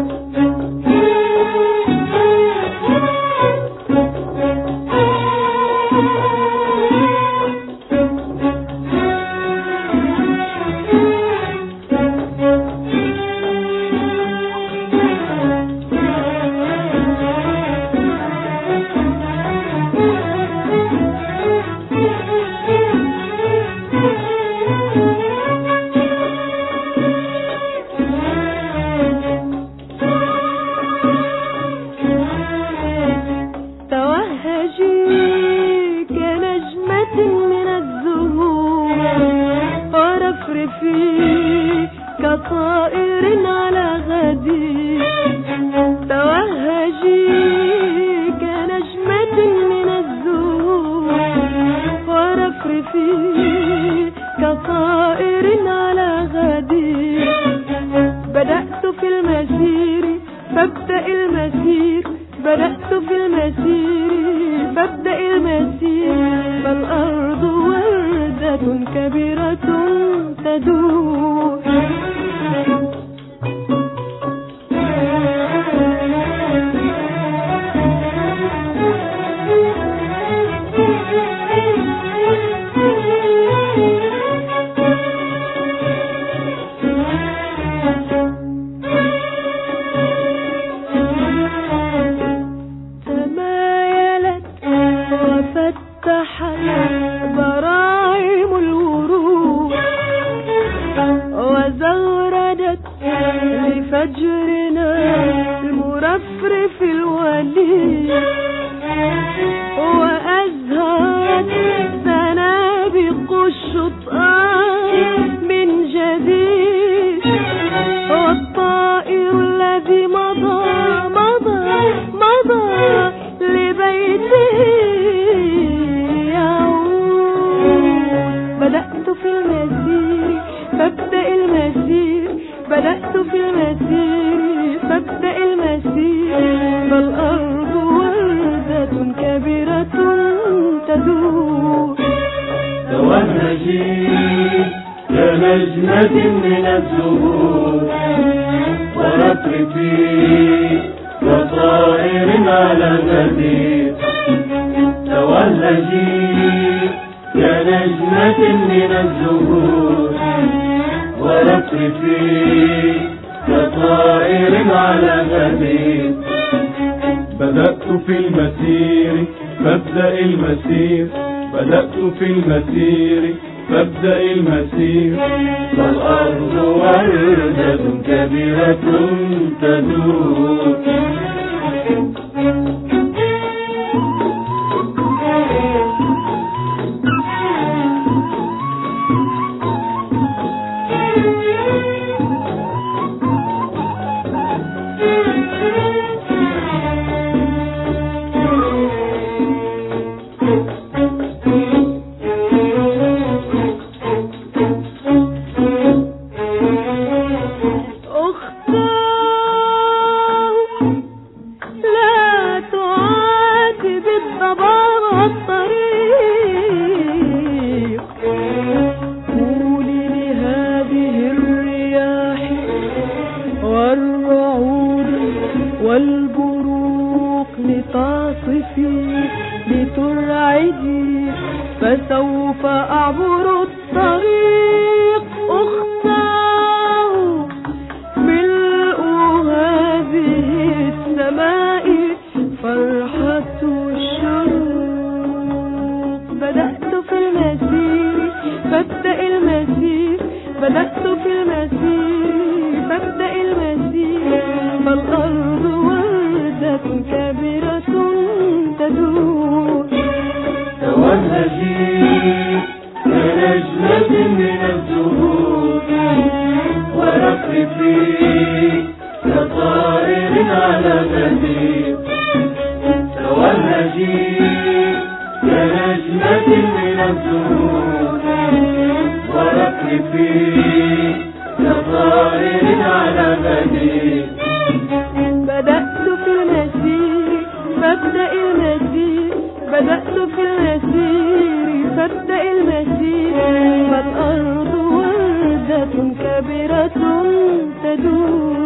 كطائر على غدي، توهجي كنجمة من الزهور، ورفرفي كطائر على غدي. بدأت في المسير فابدأ المسير، بدأت في المسير فابدأ المسير، فالأرض وردة كبيرة تدور. براعم الورود وزغردت لفجرنا المرفرف الولي، وأزهرت سنابق الشطآن من جديد، والطائر الذي مضى لبيته. بدأت في المسير فابدأ المسير، بدأت في المسير فابدأ المسير، فالأرض وردة كبيرة تدور. توهجي كنجمة من الزهور، ورفرفي كطائر على غدير. توهجي كنجمة من الزهور، ورفرفي كطائر على غدير. بدأت في المسير فابدأ المسير، بدأت في المسير فابدأ المسير، فالأرض وردة كبيرة تدور. والبروق لتصفي لترعدي، فسوف أعبر الطريق. أختاه ملء هذه السماء فرحة الشروق. بدأت في المسير فابدأ المسير، بدأت في المسير فابدأ المسير، فالأرض وردة كبيرة تدور. توهجي كنجمة من الزهور، ورفرفي كطائر على غدير. توهجي كنجمة من الزهور، ورفرفي كطائر على غدير. بدأت في المسير فابدأ المسير، بدأت في المسير فابدأ المسير، فالأرض وردة كبيرة تدور.